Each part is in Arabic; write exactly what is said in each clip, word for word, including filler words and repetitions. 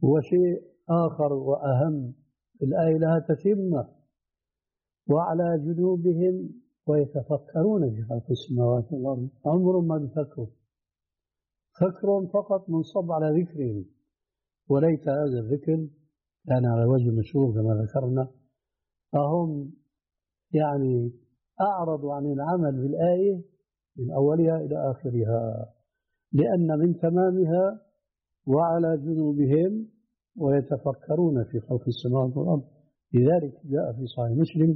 وشيء آخر وأهم، الآية لها تتمة: وعلى جنوبهم ويتفكرون في خلق السماوات والأرض. عمرهم ما بيفكروا، فكرهم فقط منصب على ذكرهم، وليس هذا الذكر كان على وجه مشروع كما ذكرنا، فهم يعني أعرضوا عن العمل بالآية من أولها إلى آخرها، لأن من تمامها وعلى جنوبهم ويتفكرون في خلق السماوات والأرض. لذلك جاء في صحيح مسلم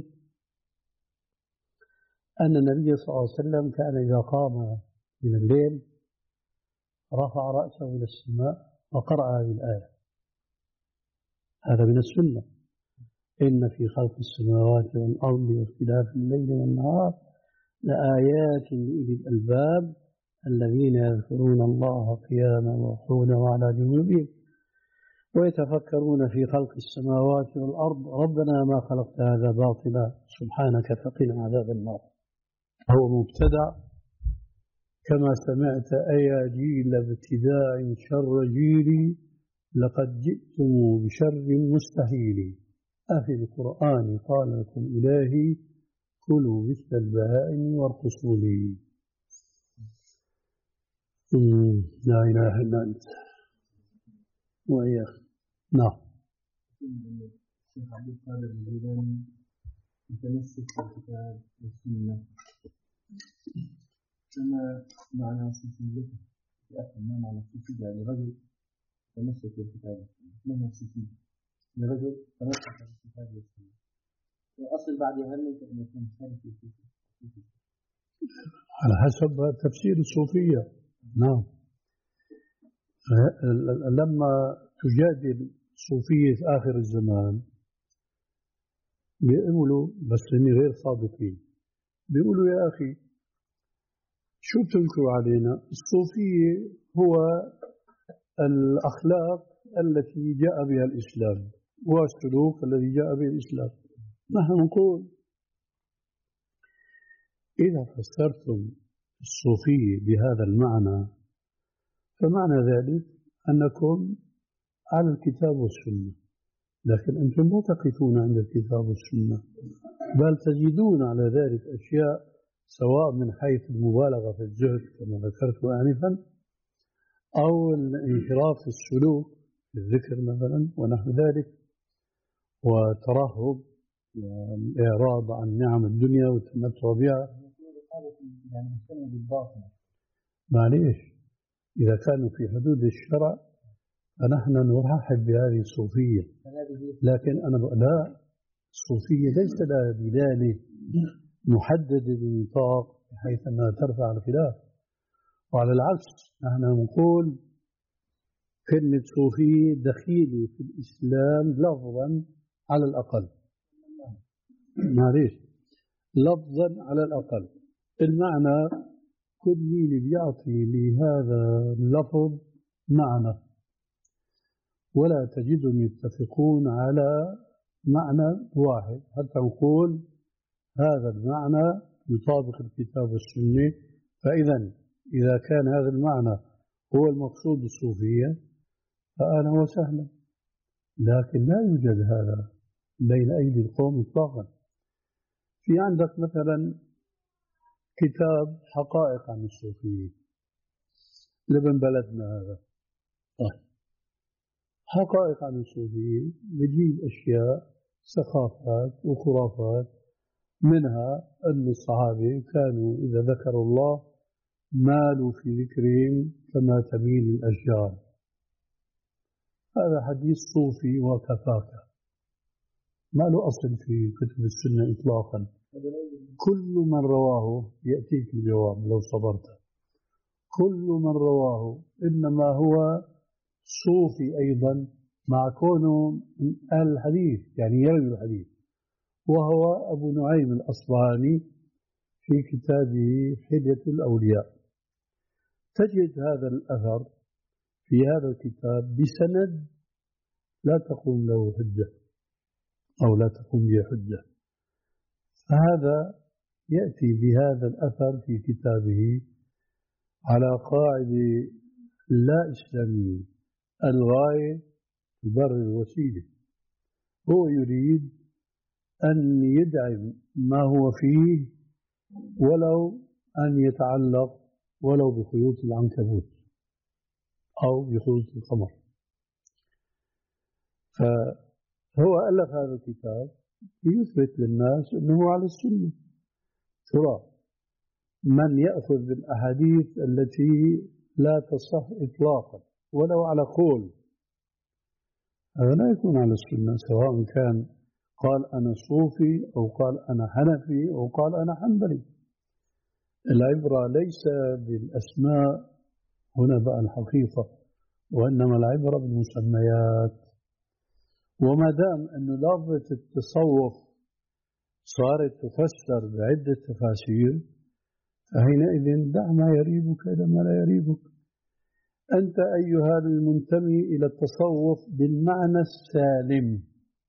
أن النبي صلى الله عليه وسلم كان إذا قام من الليل رفع رأسه إلى السماء وقرأ هذه الآية. هذا من السنة: إن في خلق السماوات والأرض واختلاف الليل والنهار لآيات لأولي الألباب الذين يذكرون الله قياما وقعودا وعلى جنوبهم ويتفكرون في خلق السماوات والأرض ربنا ما خلقت هذا باطلا سبحانك فقنا عذاب النار. هو مبتدع كما سمعت: أيا جيل ابتداع شر جيلي لقد جئتم بشر مستحيل أفي القرآن قال لكم إلهي كلوا مثل البهائم وارقصوا لي. لا إله إلا أنت وإياك. نعم. الشيخ عبد القادر الجيلاني متمسك بالكتاب والسنة، كما معنى صوفيته يأخذ ما معنى صوفية لرجل تمسك بالكتاب والسنة. ما هو صوفية؟ لرجل تمسك بالكتاب والسنة، وأصل بعد هل ممكن أن يكون خالف الصوفية على حسب تفسير الصوفية. نعم. لما تجادل صوفية آخر الزمان بيقولوا، بس هم غير صادقين، بيقولوا يا أخي شو بتنكروا علينا؟ الصوفية هو الأخلاق التي جاء بها الإسلام والسلوك الذي جاء به الإسلام. نحن نقول إذا فسرتم الصوفية بهذا المعنى فمعنى ذلك أنكم على الكتاب والسنة، لكن أنتم لا تقفون عند الكتاب والسنة، بل تزيدون على ذلك أشياء سواء من حيث المبالغة في الزهد كما ذكرت آنفا، أو الانحراف في السلوك في الذكر مثلا ونحو ذلك، وترهب والإعراض عن نعم الدنيا والتمتع بها. يعني نسمى بالباطل. معليش، إذا كانوا في حدود الشرع فنحن نرحب بهذه الصوفية، لكن أنا لا، الصوفية ليس لها دلالة محددة بنطاق بحيث أنها ترفع الخلاف، وعلى العكس نحن نقول كلمة صوفية دخيلة في الإسلام لفظا على الأقل، معليش لفظا على الأقل. المعنى كل مين بيعطي لهذا اللفظ معنى، ولا تجدهم يتفقون على معنى واحد حتى نقول هذا المعنى يطابق الكتاب والسنة. فإذا إذا كان هذا المعنى هو المقصود بالصوفية فأهلا وسهلا، لكن لا يوجد هذا بين أيدي القوم إطلاقا. في عندك مثلا كتاب حقائق عن الصوفية لابن بلدنا هذا، حقائق عن الصوفية بجيب أشياء سخافات وخرافات، منها أن الصحابة كانوا إذا ذكروا الله مالوا في ذكرهم كما تميل الأشجار. هذا حديث صوفي وكفاك، ما له أصل في كتب السنة إطلاقا. كل من رواه يأتيك الجواب لو صبرت، كل من رواه إنما هو صوفي أيضا مع كونه من أهل الحديث، يعني يروي الحديث، وهو أبو نعيم الأصبهاني في كتابه حلية الأولياء. تجد هذا الأثر في هذا الكتاب بسند لا تقوم له حجة أو لا تقوم به حجة، فهذا يأتي بهذا الأثر في كتابه على قاعدة لا إسلامية: الغاية تبرر الوسيلة. هو يريد أن يدعم ما هو فيه ولو أن يتعلق ولو بخيوط العنكبوت أو بخيوط القمر. فهو ألف هذا الكتاب ليثبت للناس أنه على السنة. ترى من يأخذ بالأحاديث التي لا تصح إطلاقا ولو على قول، هذا لا يكون على السنة، سواء كان قال أنا صوفي أو قال أنا حنفي أو قال أنا حنبلي. العبرة ليس بالأسماء هنا بقى الحقيقة، وإنما العبرة بالمسميات. وما دام أن لفظة التصوف صارت تفسر بعدة تفاسير، فحينئذ دع ما يريبك إلى ما لا يريبك. أنت أيها المنتمي إلى التصوف بالمعنى السالم،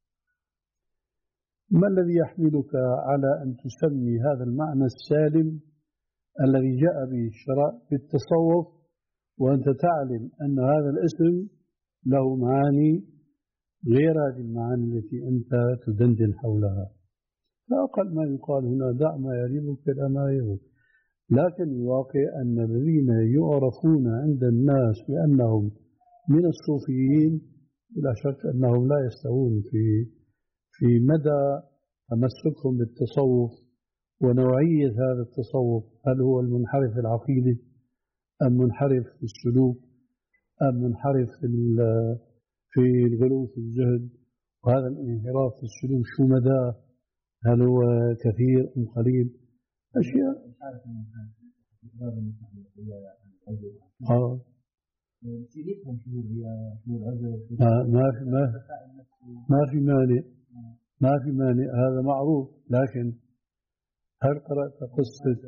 ما الذي يحملك على أن تسمي هذا المعنى السالم الذي جاء به الشرع بالتصوف وأنت تعلم أن هذا الاسم له معاني غير هذه المعاني التي أنت تدندن حولها؟ فأقل ما يقال هنا دع ما يريبك إلى ما يريبك. لكن الواقع أن الذين يعرفون عند الناس بأنهم من الصوفيين بلا شك أنهم لا يستوون في في مدى تمسكهم بالتصوف ونوعية هذا التصوف. هل هو المنحرف العقيدي أم منحرف في السلوك أم منحرف في في الغلو في الزهد؟ وهذا الانحراف في السلوك شو مدى؟ هل هو كثير أم قليل؟ أشياء آه. ما ما في ما ما في مانع ما في مانع هذا معروف. لكن هل قرأت قصة؟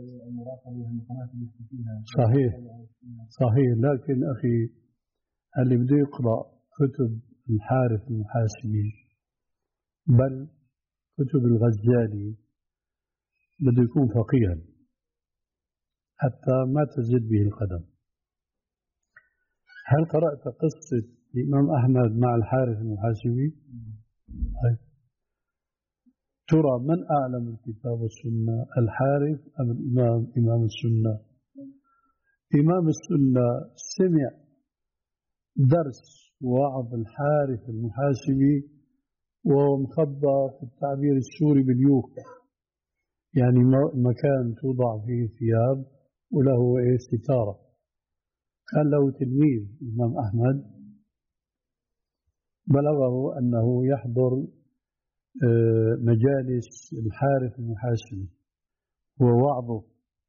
صحيح صحيح. لكن أخي اللي بده يقرأ كتب الحارث المحاسبي بل كتب الغزالي بده يكون فقيها حتى ما تزد به القدم. هل قرأت قصة الإمام أحمد مع الحارث المحاسبي؟ ترى من أعلم الكتاب والسنة، الحارث أم الإمام إمام السنة؟ إمام السنة سمع درس وعظ الحارث المحاسبي وهو مخبى في التعبير السوري باليوك، يعني مكان توضع فيه ثياب وله إيه ستارة. كان له تلميذ الإمام أحمد بلغه أنه يحضر مجالس الحارث المحاسبي ووعظه.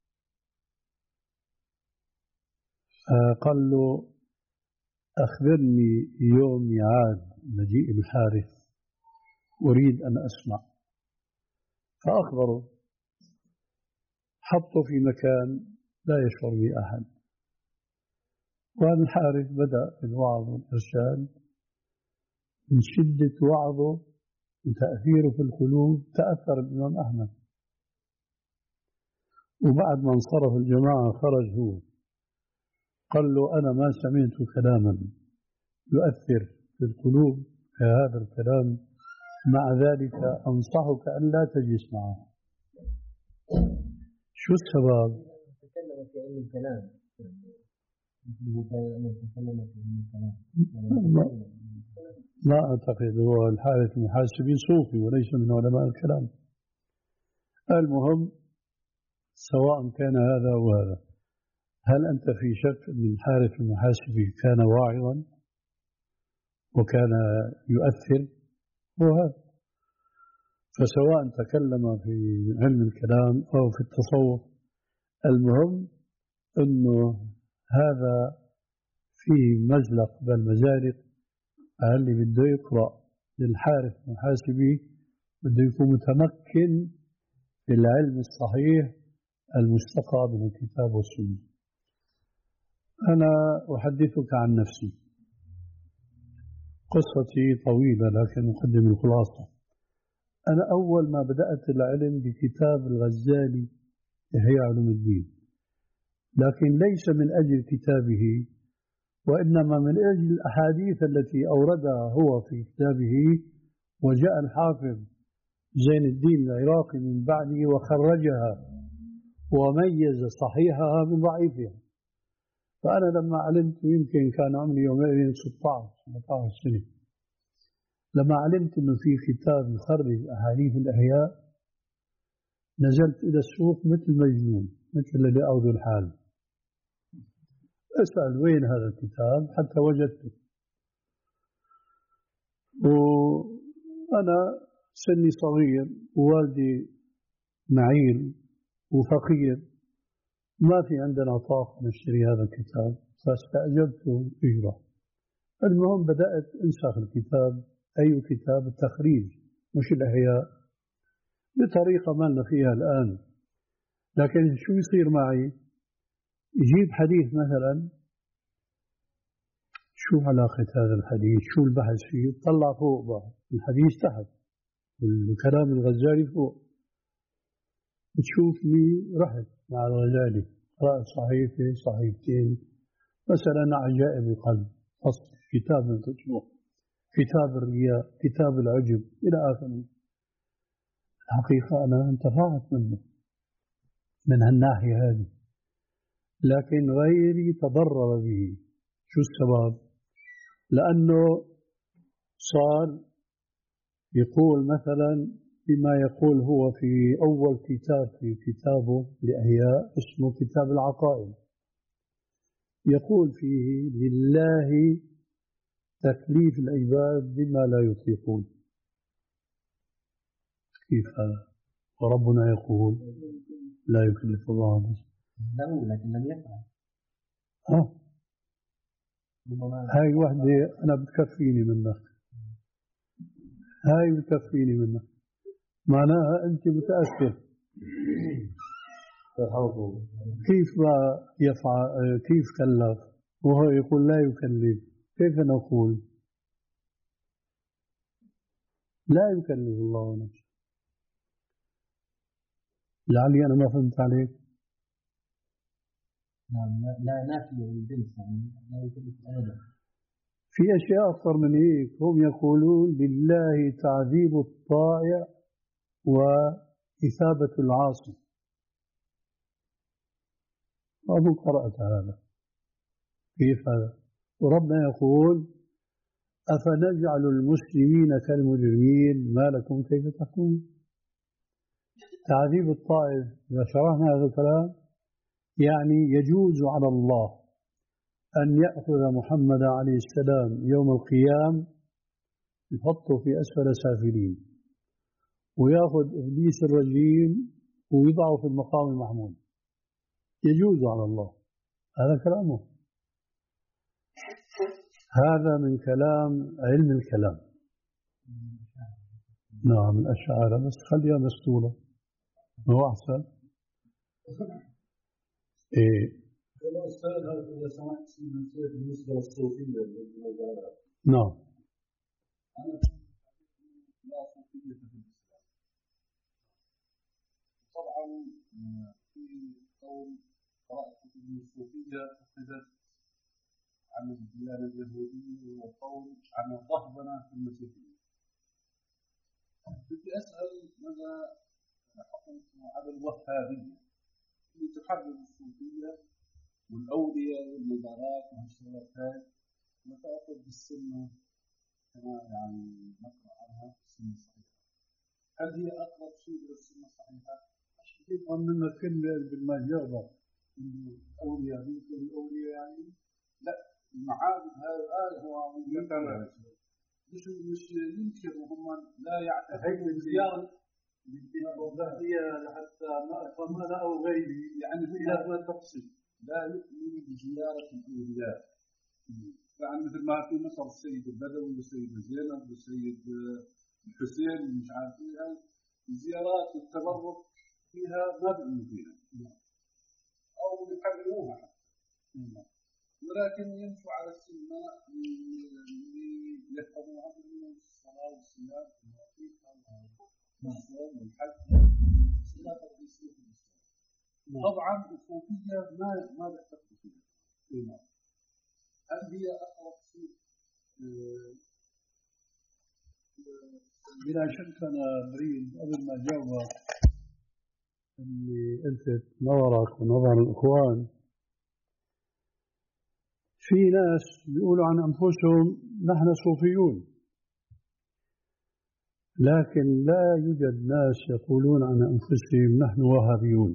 قال له أخبرني يوم ميعاد مجيء الحارث أريد أن أسمع. فأخبره، حطه في مكان لا يشعر به أحد. وهذا الحارث بدأ بالوعظ والإرشاد، من شدة وعظه وتأثيره في القلوب تأثر الإمام أحمد. وبعد ما انصرف الجماعة خرج هو قال له أنا ما سمعت كلاما يؤثر في القلوب كهذا الكلام، مع ذلك أنصحك أن لا تجلس معه. شو السبب؟ تكلم في علم الكلام، لا أعتقد. هو الحارث المحاسبي صوفي وليس من علماء الكلام. المهم سواء كان هذا أو هذا، هل أنت في شك أن الحارث المحاسبي كان واعظا وكان يؤثر؟ هو هذا. فسواء تكلم في علم الكلام أو في التصوف، المهم أنه هذا فيه مزلق بالمزالق. اللي بده يقرأ للحارث المحاسبي بده يكون متمكن في العلم الصحيح المستقى من الكتاب والسنة. أنا أحدثك عن نفسي، قصتي طويلة لكن أقدم الخلاصة. أنا أول ما بدأت العلم بكتاب الغزالي إحياء علوم الدين، لكن ليس من أجل كتابه وإنما من أجل الأحاديث التي أوردها هو في كتابه. وجاء الحافظ زين الدين العراقي من بعده وخرجها وميز صحيحها من ضعيفها. فأنا لما علمت، يمكن كان عمري يومئذ ستة عشر سبعة عشر سنة، لما علمت أنه في كتاب يخرج أحاديث الأحياء نزلت إلى السوق مثل مجنون، مثل الذي أعوذ الحال، أسأل وين هذا الكتاب حتى وجدته. وأنا سني صغير ووالدي معيل وفقير، ما في عندنا طاقة نشتري هذا الكتاب، فاستأجرته إجرة. المهم بدأت أنسخ الكتاب، أي كتاب التخريج مش الأحياء، بطريقة ما لنا فيها الآن. لكن شو يصير معي؟ يجيب حديث مثلا، شو علاقة هذا الحديث؟ شو البحث فيه؟ طلع فوق بقى الحديث تحت والكلام الغزالي فوق. بتشوفني رحت مع الغزالي، قرأت صحيفة صحيفتين مثلا عجائب القلب، فصل كتاب من كتبه، كتاب الرياء، كتاب العجب إلى آخره. الحقيقة أنا انتفعت منه من هالناحية هذه، لكن غيري تضرر به. شو السبب؟ لأنه صار يقول مثلا بما يقول هو في أول كتاب في كتابه لأحياء اسمه كتاب العقائد، يقول فيه لله تكليف العباد بما لا يطيقون. كيف هذا؟ وربنا يقول لا يكلف الله نفسا. له لكن لم يفعل. ها هاي وحدة أنا بتكفيني منك، هاي بتكفيني منك، معناها أنت متأثر. كيف ما يفعل؟ كيف كلف وهو يقول لا يكلف؟ كيف نقول لا يكلف الله نفسا؟ لعلي أنا ما فهمت عليك. نعم، لا نافي للجنس، يعني لا يكلف أبدا. في أشياء أكثر من هيك، هم يقولون لله تعذيب الطائع وإثابة العاصي. أظن قرأت هذا. كيف هذا؟ وربنا يقول أفنجعل المسلمين كالمجرمين ما لكم كيف تحكمون. تعذيب الطائع إذا شرحنا هذا الكلام يعني يجوز على الله أن يأخذ محمد عليه السلام يوم القيام يحطه في أسفل سافلين، ويأخذ إبليس الرجيم ويضعه في المقام المحمود. يجوز على الله، هذا كلامه، هذا من كلام علم الكلام. نعم الأشاعرة، بس خليها مستورة هو أحسن. إيه إذا سمحت بالنسبة للصوفية. نعم. أنا لا صوفية في الإسلام. طبعا في قول قرأت كتب الصوفية أخذت عن الديانة اليهودية وقول عن الرهبنة في المسيحية. بدي أسأل ماذا حكمكم على الوهابية اللي تحرر الصوفية والأولياء والمزارات وهالشغلات هاي وتأخذ بالسنة كما يعني نقرأ عنها السنة الصحيحة. هل هي أقرب شيء إلى السنة الصحيحة؟ أشوف أننا كل بالمجرد إنه أولياء بيكون الأولياء يعني لا، المعابد هذا هو مجرد مش مش ينكر وهم لا يعتقدون بزيارة الوهابية حتى ما أفهم هذا أو غيره، يعني إذا ما تقصد لا يؤمن بزيارة الأولياء. يعني مثل ما في مصر السيد البدوي والسيد زينب والسيد الحسين مش عارف ايه، الزيارات والتبرك فيها ما بيؤمنوا فيها أو يحرموها، ولكن يمشوا على السنة اللي يفهموها من الصلاة والصيام والصوم والحج والصلاة الرئيسية في الإسلام. طبعا الصوفية ما ما بيعتقدوا فيها. هل هي هي أقرب شيء؟ بلا شك أنا بريد قبل ما أجاوبك اللي ألفت نظرك ونظر الإخوان. في ناس بيقولوا عن أنفسهم نحن صوفيون، لكن لا يوجد ناس يقولون عن أنفسهم نحن وهابيون.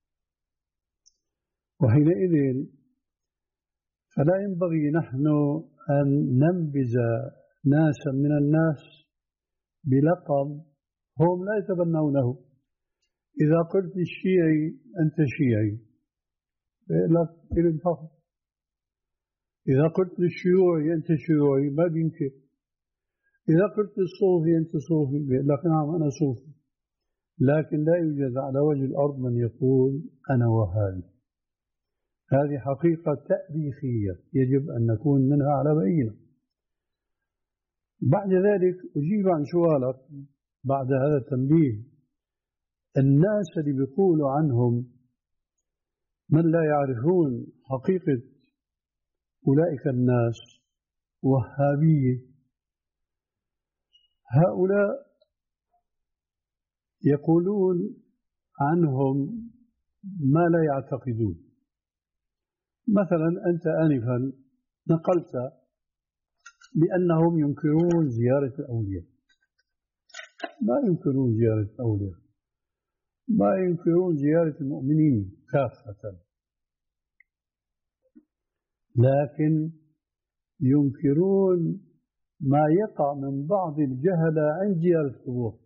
وحينئذ فلا ينبغي نحن أن ننبذ ناسا من الناس بلقب هم لا يتبنونه. إذا قلت الشيعي أنت شيعي لا ينفع، إذا قلت للشيوعي أنت شيوعي ما بينكر، إذا قلت للصوفي أنت صوفي لكن نعم أنا صوفي. لكن لا يوجد على وجه الأرض من يقول أنا وهابي. هذه حقيقة تاريخية يجب أن نكون منها على بينة. بعد ذلك أجيب عن سؤالك بعد هذا التنبيه. الناس اللي بيقولوا عنهم من لا يعرفون حقيقة أولئك الناس وهابية، هؤلاء يقولون عنهم ما لا يعتقدون. مثلا أنت آنفا نقلت بأنهم ينكرون زيارة الأولياء. ما ينكرون زيارة الأولياء، ما ينكرون زيارة المؤمنين كافة، لكن ينكرون ما يقع من بعض الجهلة عند زيارة القبور.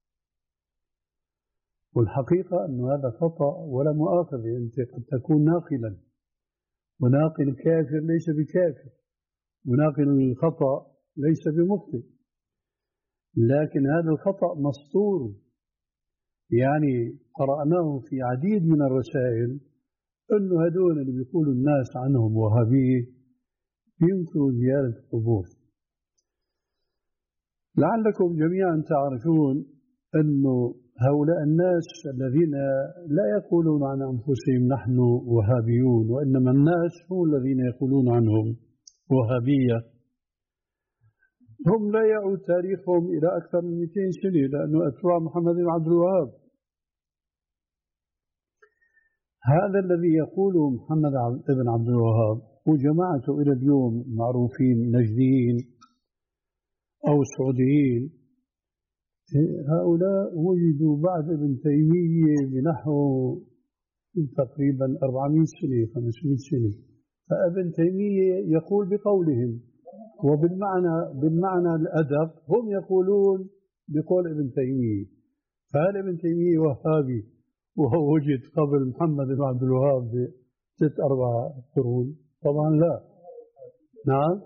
والحقيقة أن هذا خطأ ولا مؤاخذة. أنت قد تكون ناقلا، وناقل الكافر ليس بكافر، وناقل الخطأ ليس بمخطئ، لكن هذا الخطأ مسطور. يعني قرأناه في عديد من الرسائل أنه هدول اللي بيقولوا الناس عنهم وهابية ينكروا زيارة القبور. لعلكم جميعا تعرفون أنه هؤلاء الناس الذين لا يقولون عن أنفسهم نحن وهابيون، وإنما الناس هم الذين يقولون عنهم وهابية، هم لا يعود تاريخهم إلى أكثر من مئتين سنة، لأنه أتباع محمد بن عبد الوهاب. هذا الذي يقوله محمد بن عبد الوهاب وجماعته إلى اليوم معروفين نجديين أو سعوديين، هؤلاء وجدوا بعد ابن تيمية بنحو تقريبا أربعمائة سنة خمسمائة سنة. فابن تيمية يقول بقولهم، وبالمعنى بالمعنى الأدب هم يقولون بقول ابن تيمية. فهل ابن تيمية وهابي وهو وجد قبل محمد بن عبد الوهاب بست أربع قرون؟ طبعا لا. نعم.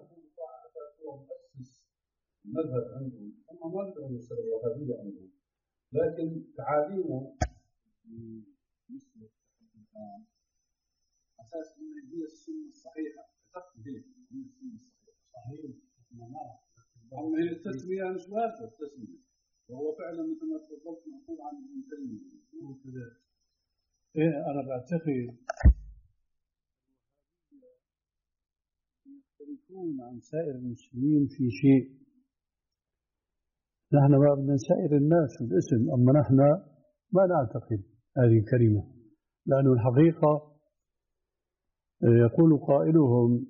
مذهب عندهم هم ما كانوا يسموا الوهابية عندهم، لكن تعاليمهم مثل الآن أساس أن هي السنة الصحيحة. اعتقد هيك هي السنة الصحيحة. صحيح. أما هي التسمية مش واجبة التسمية، وهو فعلا مثل ما تفضلت مقول عن ابن تيمية. إيه أنا بعتقد يختلفون عن سائر المسلمين في شيء. نحن ما بدنا سائر الناس في الاسم، أما نحن ما نعتقد هذه الكلمة، لأن الحقيقة يقول قائلهم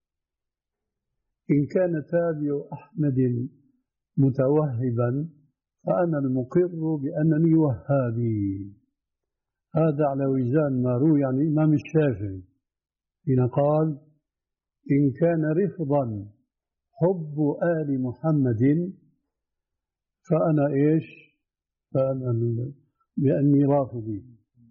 إن كان تابع أحمد متوهبا فأنا المقر بأنني وهابي. هذا على وزان ما روي عن الإمام الشافعي حين قال إن كان رفضا حب آل محمد فأنا إيش؟ فأنا بأني رافضي.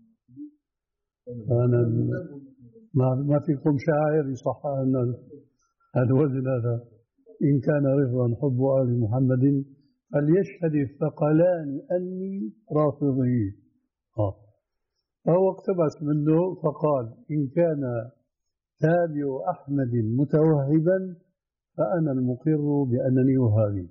فأنا ما ما فيكم شاعر يصح أن الوزن هذا. إن كان رفضا حب آل محمد فليشهد الثقلان أني رافضي. فهو اقتبس منه فقال إن كان تابع أحمد متوهبا فأنا المقر بأنني وهابي.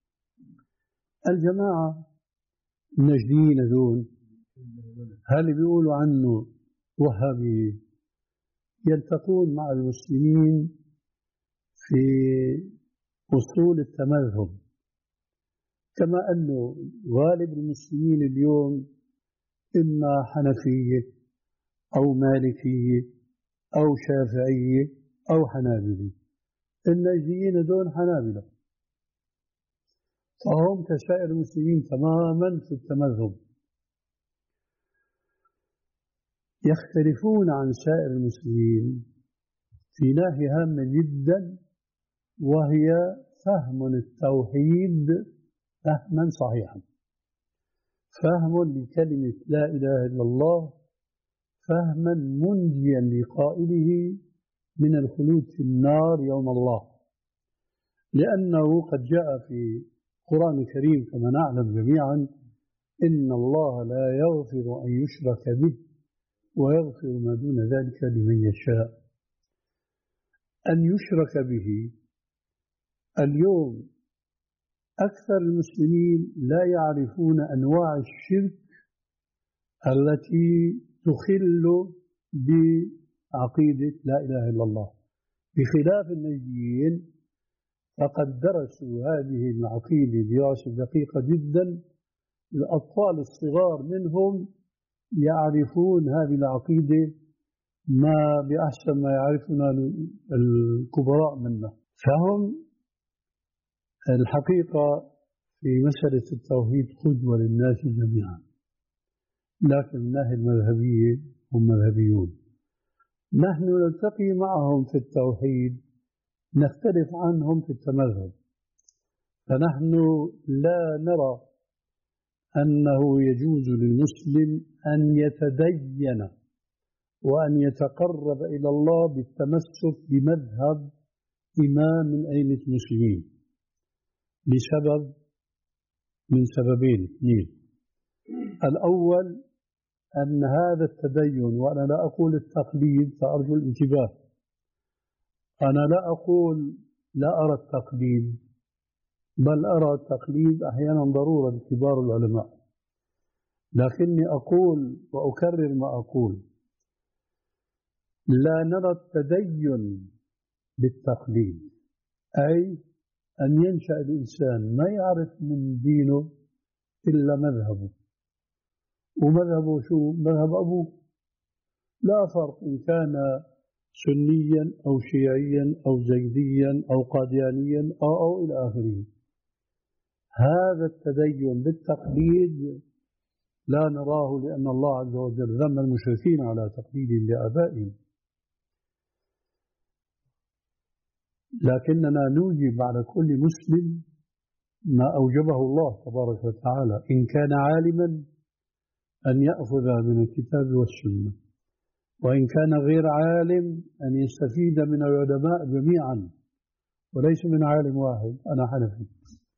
الجماعة النجديين دون هل بيقولوا عنه وهابي يلتقون مع المسلمين في أصول التمذهب، كما أنه غالب المسلمين اليوم إما حنفية أو مالكية أو شافعية أو حنابلة. النجديين دون حنابلة، فهم كسائر المسلمين تماما في التمذهب، يختلفون عن سائر المسلمين في ناحية هامة جدا، وهي فهم التوحيد فهما صحيحا، فهم لكلمة لا إله إلا الله فهما منجيا لقائله من الخلود في النار يوم الله، لأنه قد جاء في القرآن الكريم كما نعلم جميعا: إن الله لا يغفر أن يشرك به ويغفر ما دون ذلك لمن يشاء. أن يشرك به، اليوم أكثر المسلمين لا يعرفون أنواع الشرك التي تخل بعقيدة لا إله إلا الله، بخلاف النجديين فقد درسوا هذه العقيدة دراسة دقيقة جدا. الأطفال الصغار منهم يعرفون هذه العقيدة ما بأحسن ما يعرفنا الكبراء منا. فهم الحقيقة في مسألة التوحيد قدوة للناس جميعا، لكن من الناحية المذهبية هم مذهبيون. نحن نلتقي معهم في التوحيد، نختلف عنهم في التمذهب، فنحن لا نرى أنه يجوز للمسلم أن يتدين وأن يتقرب إلى الله بالتمسك بمذهب إمام من أئمة المسلمين لسبب من سببين اثنين. الأول أن هذا التدين، وأنا لا أقول التقليد فأرجو الانتباه، أنا لا أقول لا أرى التقليد، بل أرى التقليد أحيانا ضرورة لكبار العلماء، لكني أقول وأكرر ما أقول: لا نرى التدين بالتقليد، أي أن ينشأ الإنسان ما يعرف من دينه إلا مذهبه، ومذهبه شو؟ مذهب أبوه، لا فرق إن كان سنيا أو شيعيا أو زيديا أو قاديانيا أو, أو إلى آخره. هذا التدين بالتقليد لا نراه، لأن الله عز وجل ذم المشركين على تقليد لآبائهم، لكننا نوجب على كل مسلم ما أوجبه الله تبارك وتعالى، إن كان عالما أن يأخذ من الكتاب والسنة، وإن كان غير عالم أن يستفيد من العلماء جميعا وليس من عالم واحد. أنا حنفي،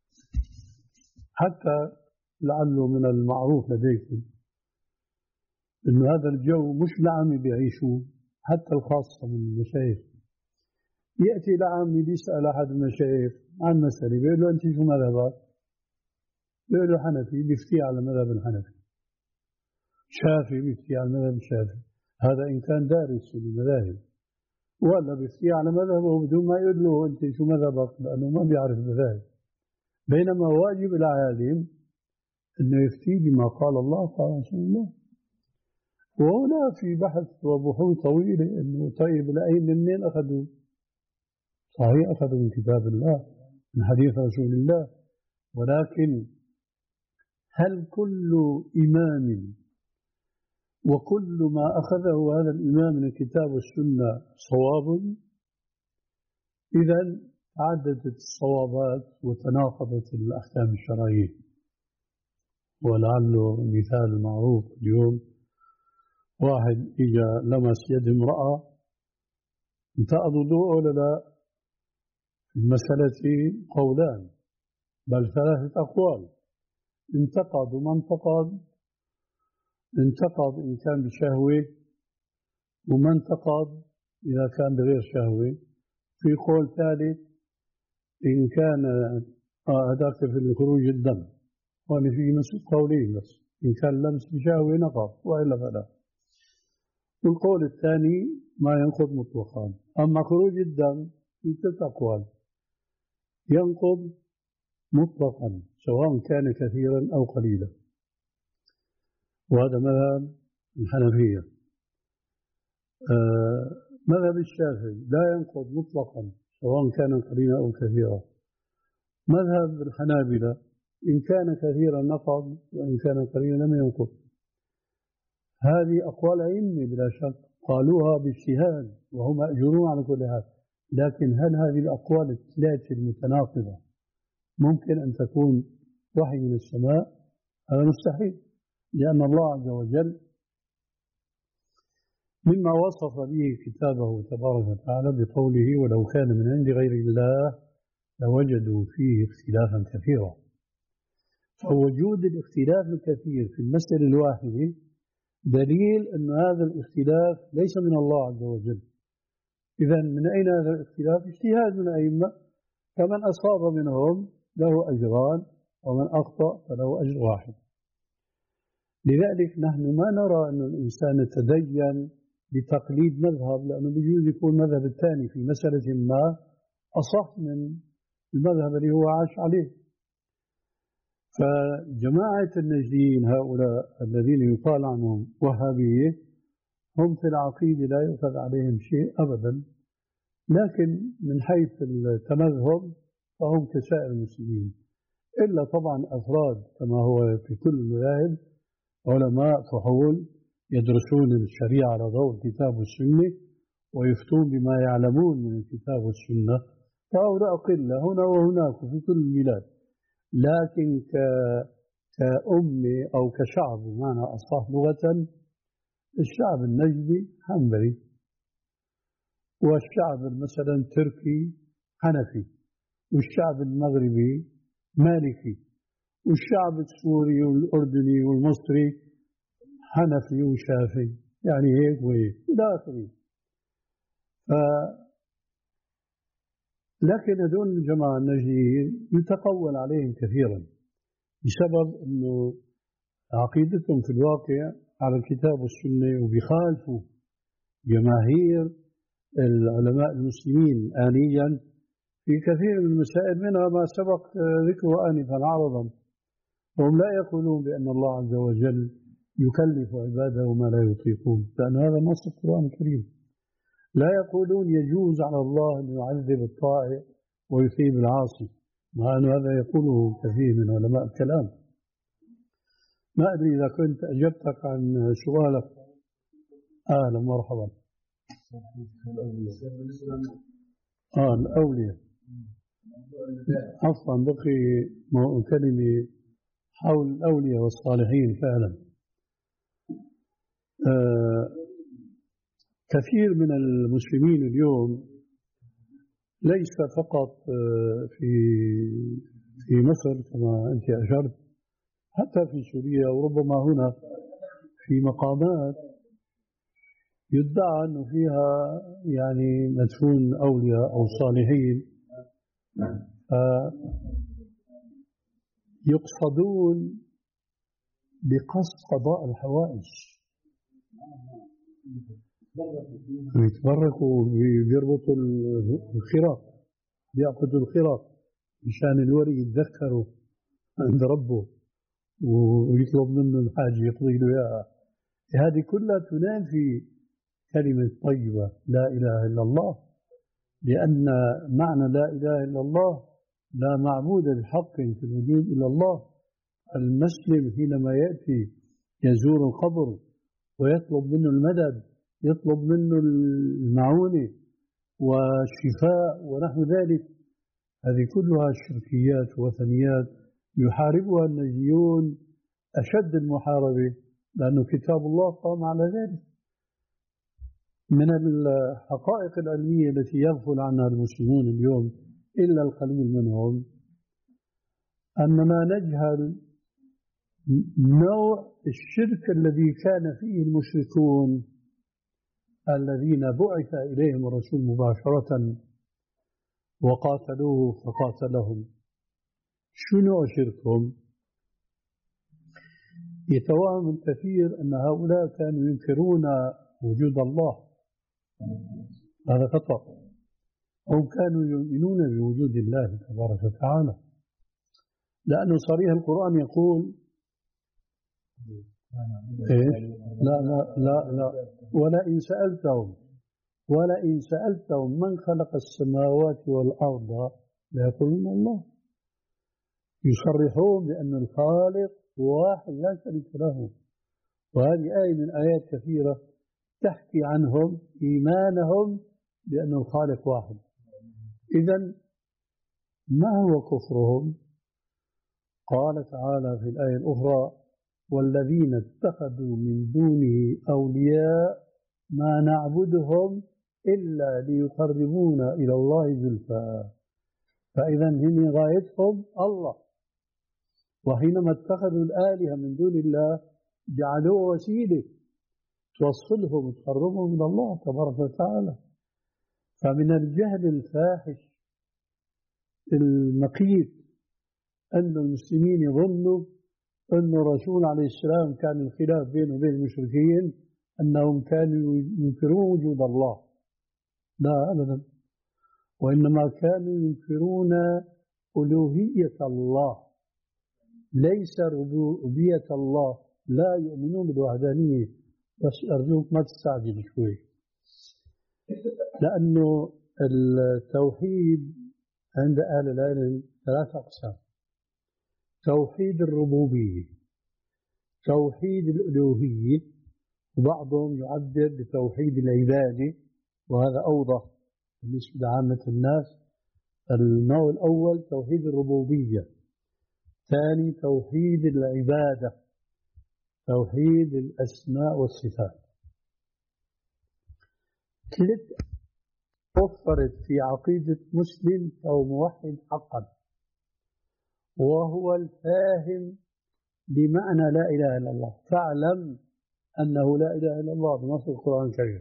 حتى لعله من المعروف لديكم أن هذا الجو مش لعامي بيعيشوه، حتى الخاصة من المشايخ. يأتي لعامي بيسأل أحد المشايخ عن مسألة، بيقول له: أنت شو مذهبك؟ بيقول له: حنفي، بيفتي على مذهب الحنفي. شافعي، بيفتي على مذهب الشافعي. هذا إن كان دارس المذاهب، ولا بيفتي على مذهبه بدون ما يقول له أنت شو مذهبك، لأنه ما بيعرف المذاهب. بينما واجب العالم أنه يفتي بما قال الله قال رسول الله. وهنا في بحث وبحوث طويلة أنه طيب الأئمة منين أخذوا؟ صحيح أخذوا من كتاب الله، من حديث رسول الله، ولكن هل كل إمام وكل ما أخذه هذا الإمام من الكتاب والسنة صواب؟ إذن تعددت الصوابات وتناقضت الأحكام الشرعية. ولعله مثال معروف اليوم: واحد إجا لمس يد امرأة، انتقض وضوءه ولا لا؟ في المسألة قولان، بل ثلاثة أقوال: انتقض وما انتقض، انتقض إن كان بشهوة، وما انتقض إذا كان بغير شهوة. في قول ثالث: إن كان هذاك في الخروج الدم، وأنا في مسك قولين بس، إن كان لمس بشهوة نقض وإلا فلا. والقول الثاني ما ينقض مطلقا. أما خروج الدم في ثلاث أقوال. ينقض مطلقا سواء كان كثيرا أو قليلا، وهذا مذهب الحنفية. آه مذهب الشافعي لا ينقض مطلقا سواء كان قليلا أو كثيرا. مذهب الحنابلة إن كان كثيرا نقض وإن كان قليلا لم ينقض. هذه أقوال أئمة بلا شك قالوها باجتهاد وهم مأجورون على كل هذا، لكن هل هذه الأقوال الثلاثة المتناقضة ممكن أن تكون وحي من السماء؟ هذا مستحيل، لأن الله عز وجل مما وصف به كتابه تبارك وتعالى بقوله ولو كان من عند غير الله لوجدوا فيه اختلافا كثيرا. فوجود الاختلاف الكثير في المسألة الواحدة دليل أن هذا الاختلاف ليس من الله عز وجل. إذا من أين هذا الاختلاف؟ اجتهاد من أئمة، فمن أصاب منهم له أجران ومن أخطأ فله أجر واحد. لذلك نحن ما نرى أن الإنسان يتدين بتقليد مذهب، لأنه بيجوز يكون مذهب الثاني في مسألة ما أصح من المذهب اللي هو عاش عليه. فجماعة النجديين هؤلاء الذين يقال عنهم وهابية هم في العقيدة لا يؤخذ عليهم شيء أبدا، لكن من حيث التمذهب فهم كسائر المسلمين، إلا طبعا أفراد كما هو في كل المذاهب علماء فحول يدرسون الشريعة على ضوء الكتاب والسنة ويفتون بما يعلمون من الكتاب والسنة، فهؤلاء قلة هنا وهناك في كل البلاد. لكن كأمة أو كشعب بمعنى أصح لغة، الشعب النجدي حنبلي، والشعب مثلا تركي حنفي، والشعب المغربي مالكي، والشعب السوري والأردني والمصري حنفي وشافعي، يعني هيك وهيك إلى آخره. لكن هذول الجماعة النجديين يتقول عليهم كثيرا بسبب أنه عقيدتهم في الواقع على الكتاب والسنة، وبيخالفوا جماهير العلماء المسلمين آنيا في كثير من المسائل، منها ما سبق ذكره آنفا عرضا. وهم لا يقولون بأن الله عز وجل يكلف عباده ما لا يطيقون، لأن هذا نص القرآن الكريم. لا يقولون يجوز على الله أن يعذب الطائع ويثيب العاصي، مع أن هذا يقوله كثير من علماء الكلام. ما أدري إذا كنت أجبتك عن سؤالك. أهلا مرحبا. آه الأولياء، عفوا بقي كلمة حول الأولياء والصالحين. فعلا آه كثير من المسلمين اليوم ليس فقط في في مصر كما أنت أشرت، حتى في سوريا وربما هنا في مقامات يدعى أنه فيها يعني مدفون أولياء أو صالحين، يقصدون بقصد قضاء الحوائج، يتبركوا بيربطوا الخراق، بيعقدوا الخراق مشان الولي يتذكروا عند ربه ويطلب منه الحاجة يقضي له إياها. هذه كلها تنافي كلمة طيبة لا إله إلا الله، لأن معنى لا إله إلا الله لا معبود بحق في الوجود إلا الله. المسلم حينما يأتي يزور القبر ويطلب منه المدد، يطلب منه المعونة والشفاء ونحو ذلك، هذه كلها شركيات ووثنيات يحاربها النجديون أشد المحاربة، لأن كتاب الله قام على ذلك. من الحقائق العلمية التي يغفل عنها المسلمون اليوم إلا القليل منهم أننا نجهل نوع الشرك الذي كان فيه المشركون الذين بعث إليهم الرسول مباشرة وقاتلوه فقاتلهم. شنو شركهم؟ يتوهم الكثير أن هؤلاء كانوا ينكرون وجود الله، هذا خطأ. هم كانوا يؤمنون بوجود الله تبارك وتعالى، لأنه صريح القرآن يقول إيه؟ لا لا لا لا ولئن سألتهم ولئن سألتهم من خلق السماوات والأرض ليقولون الله. يصرحون بأن الخالق واحد لا شريك له، وهذه آية من آيات كثيرة تحكي عنهم إيمانهم بأن الخالق واحد. إذن ما هو كفرهم؟ قال تعالى في الآية الأخرى: والذين اتخذوا من دونه أولياء ما نعبدهم إلا ليقربونا إلى الله زلفى. فإذا هم غايتهم الله، وحينما اتخذوا الآلهة من دون الله جعلوه وسيلة توصلهم وتقربهم إلى الله تبارك وتعالى. فمن الجهل الفاحش المقيت أن المسلمين يظنوا أن الرسول عليه السلام كان الخلاف بينه وبين المشركين أنهم كانوا ينكرون وجود الله. لا أبدا، وإنما كانوا ينكرون ألوهية الله ليس ربوبية الله. لا يؤمنون بالوحدانية. بس أرجوك ما تستعجل شوي، لأنه التوحيد عند أهل العلم ثلاث أقسام: توحيد الربوبية، توحيد الألوهية، وبعضهم يعبر بتوحيد العبادة، وهذا أوضح بالنسبة لعامة الناس. النوع الأول توحيد الربوبية، ثاني توحيد العبادة، توحيد الأسماء والصفات. ثلاث وفرت في عقيدة مسلم أو موحد حقا، وهو الفاهم بمعنى لا إله إلا الله. فاعلم أنه لا إله إلا الله بنص القرآن الكريم.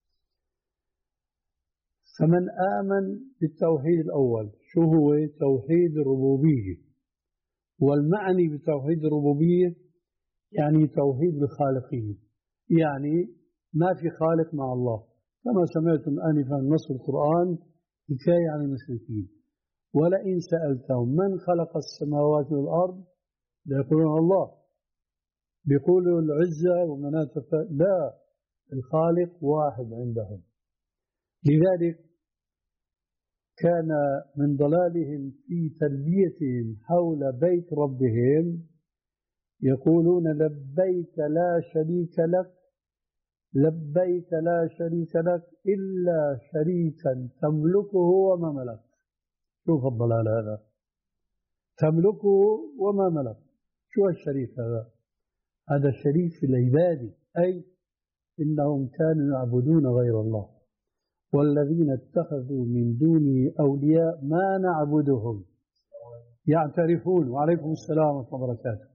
فمن آمن بالتوحيد الأول، شو هو توحيد الربوبية؟ والمعني بتوحيد الربوبية يعني توحيد الخالقية، يعني ما في خالق مع الله، كما سمعتم آنفا نص القرآن حكاية عن المشركين: ولئن سألتهم من خلق السماوات والأرض ليقولون الله. بيقولوا العزة ومناة، لا، الخالق واحد عندهم. لذلك كان من ضلالهم في تلبيتهم حول بيت ربهم يقولون: لبيك لا شريك لك، لبيك لا شريك لك إلا شريكا تملكه وما ملك. شوف الضلال هذا، تملكه وما ملك. شو الشريك هذا؟ هذا الشريك في العبادة، أي إنهم كانوا يعبدون غير الله. والذين اتخذوا من دونه أولياء ما نعبدهم يعترفون، وعليكم السلام ورحمة الله وبركاته،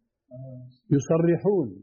يصرحون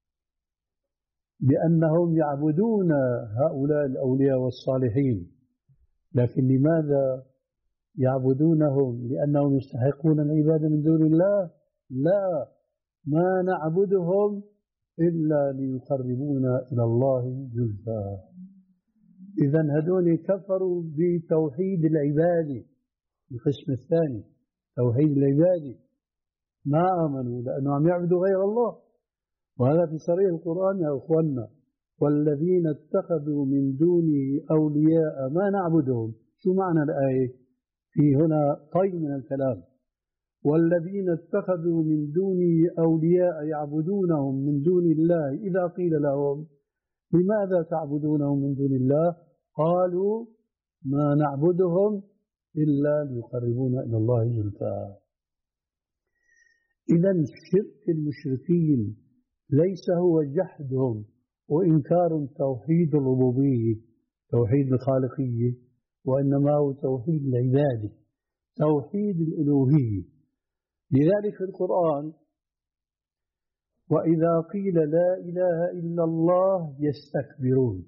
بأنهم يعبدون هؤلاء الأولياء والصالحين. لكن لماذا يعبدونهم؟ لأنهم يستحقون العبادة من دون الله؟ لا، ما نعبدهم إلا ليقربونا إلى الله زلفى. إذن هذول كفروا بتوحيد العبادة. القسم الثاني توحيد العبادة، ما آمنوا لأنهم عم يعبدوا غير الله، وهذا في صريح القرآن يا أخوانا: والذين اتخذوا من دونه أولياء ما نعبدهم. شو معنى الآية؟ في هنا طي من الكلام. والذين اتخذوا من دونه أولياء يعبدونهم من دون الله إذا قيل لهم لماذا تعبدونهم من دون الله قالوا ما نعبدهم إلا ليقربونا إلى الله زلفى. إذن شرك المشركين ليس هو جحدهم وإنكار توحيد الربوبية، توحيد الخالقية، وإنما هو توحيد العبادة، توحيد الألوهية. لذلك في القرآن: وإذا قيل لا إله إلا الله يستكبرون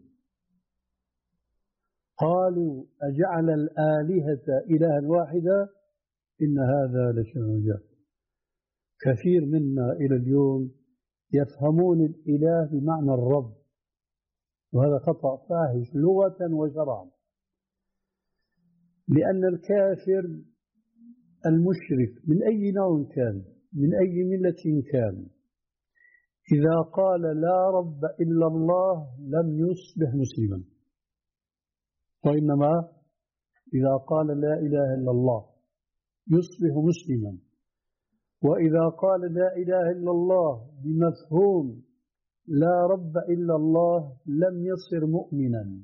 قالوا أجعل الآلهة إلها واحدا إن هذا لشيء عجاب. كثير منا إلى اليوم يفهمون الإله بمعنى الرب، وهذا خطأ فاحش لغة وشرعا. لأن الكافر المشرك من أي نوع كان من أي ملة كان إذا قال لا رب إلا الله لم يصبح مسلما، وإنما إذا قال لا إله إلا الله يصبح مسلما. وإذا قال لا إله إلا الله بمفهوم لا رب إلا الله لم يصر مؤمنا.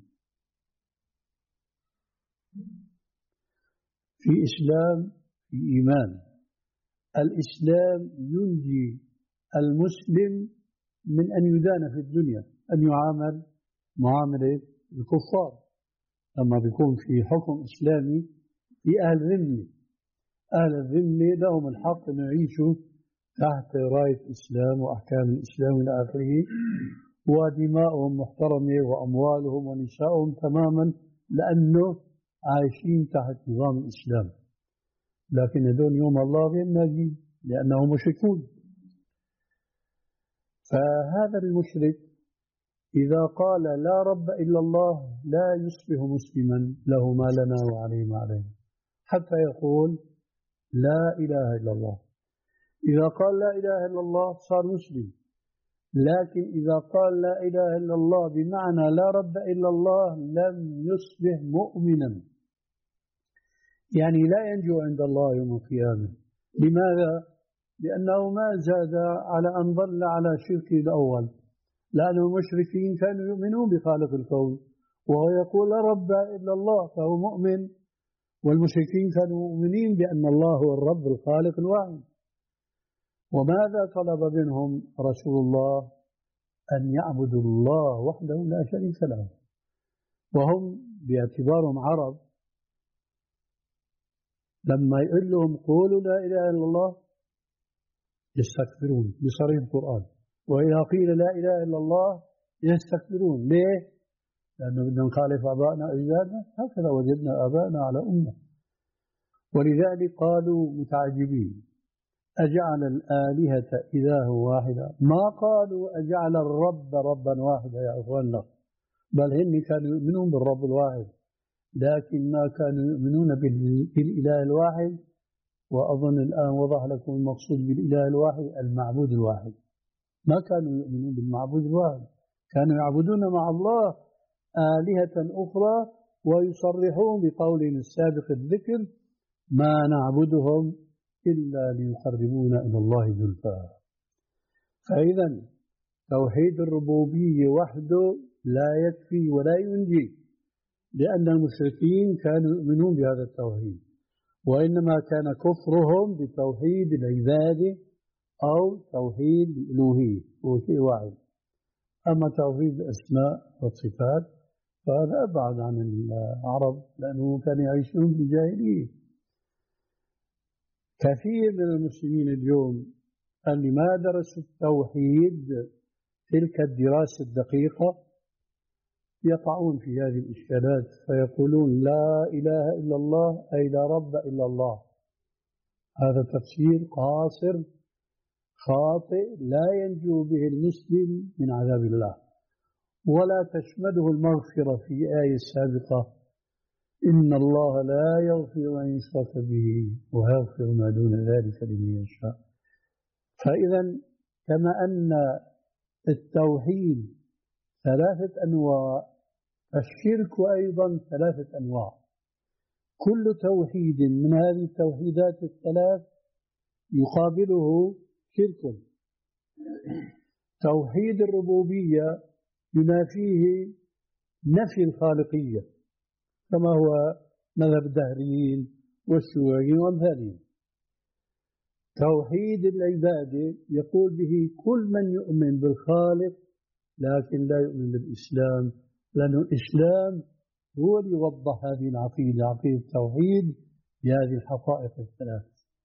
في إسلام في إيمان. الإسلام ينجي المسلم من أن يدان في الدنيا، أن يعامل معاملة الكفار لما بيكون في حكم إسلامي في أهل ذمة. أهل الذمة لهم الحق أن يعيشوا تحت راية الإسلام وأحكام الإسلام إلى آخره، ودماؤهم محترمة وأموالهم ونسائهم تماما لأنه عايشين تحت نظام الإسلام. لكن هذول يوم الله بينجي لأنهم مشركون. فهذا المشرك إذا قال لا رب إلا الله لا يصبح مسلما له ما لنا وعليه ما علينا حتى يقول لا إله إلا الله. إذا قال لا إله إلا الله صار مسلم، لكن إذا قال لا إله إلا الله بمعنى لا رب إلا الله لم يصبح مؤمنا، يعني لا ينجو عند الله يوم القيامة. لماذا؟ لأنه ما زاد على أن ظل على شركه الأول، لأن المشركين كانوا يؤمنون بخالق الكون وهو يقول لا رب إلا الله فهو مؤمن، والمشركين كانوا مؤمنين بأن الله هو الرب الخالق الواحد. وماذا طلب منهم رسول الله؟ أن يعبدوا الله وحده لا شريك له، وهم باعتبارهم عرب لما يقول لهم قولوا لا إله إلا الله يستكبرون بصريح القرآن، وإذا قيل لا إله إلا الله يستكبرون. ليه؟ لأنه بدنا نخالف آبائنا أجدادنا، هكذا وجدنا آبائنا على أمة. ولذلك قالوا متعجبين أجعل الآلهة إله واحدا، ما قالوا أجعل الرب ربا واحدا يا أخواننا، بل هم كانوا يؤمنون بالرب الواحد لكن ما كانوا يؤمنون بالإله الواحد. وأظن الآن وضح لكم المقصود بالإله الواحد المعبود الواحد. ما كانوا يؤمنون بالمعبود الواحد، كانوا يعبدون مع الله آلهة أخرى ويصرحون بقولهم السابق الذكر ما نعبدهم إلا ليقربونا إلى الله زلفى. فإذا توحيد الربوبية وحده لا يكفي ولا ينجي، لأن المشركين كانوا يؤمنون بهذا التوحيد، وإنما كان كفرهم بتوحيد العبادة أو توحيد الألوهية، هو شيء واحد. أما توحيد الأسماء والصفات فهذا أبعد عن العرب لأنه كانوا يعيشون في الجاهلية. كثير من المسلمين اليوم اللي ما درسوا التوحيد تلك الدراسة الدقيقة يقعون في هذه الإشكالات فيقولون لا إله إلا الله أي لا رب إلا الله. هذا تفسير قاصر خاطئ لا ينجو به المسلم من عذاب الله، ولا تشمله المغفرة في آية سابقة إن الله لا يغفر أن يشرك به ويغفر ما دون ذلك لمن يشاء. فإذا كما أن التوحيد ثلاثة أنواع، الشرك أيضا ثلاثة أنواع. كل توحيد من هذه التوحيدات الثلاث يقابله شرك. توحيد الربوبية ينافيه نفي الخالقية كما هو مذهب الدهريين والشيوعيين وأمثالهم. توحيد العبادة يقول به كل من يؤمن بالخالق لكن لا يؤمن بالإسلام، لأن الإسلام هو اللي يوضح هذه العقيدة، عقيدة التوحيد بهذه الحقائق الثلاث.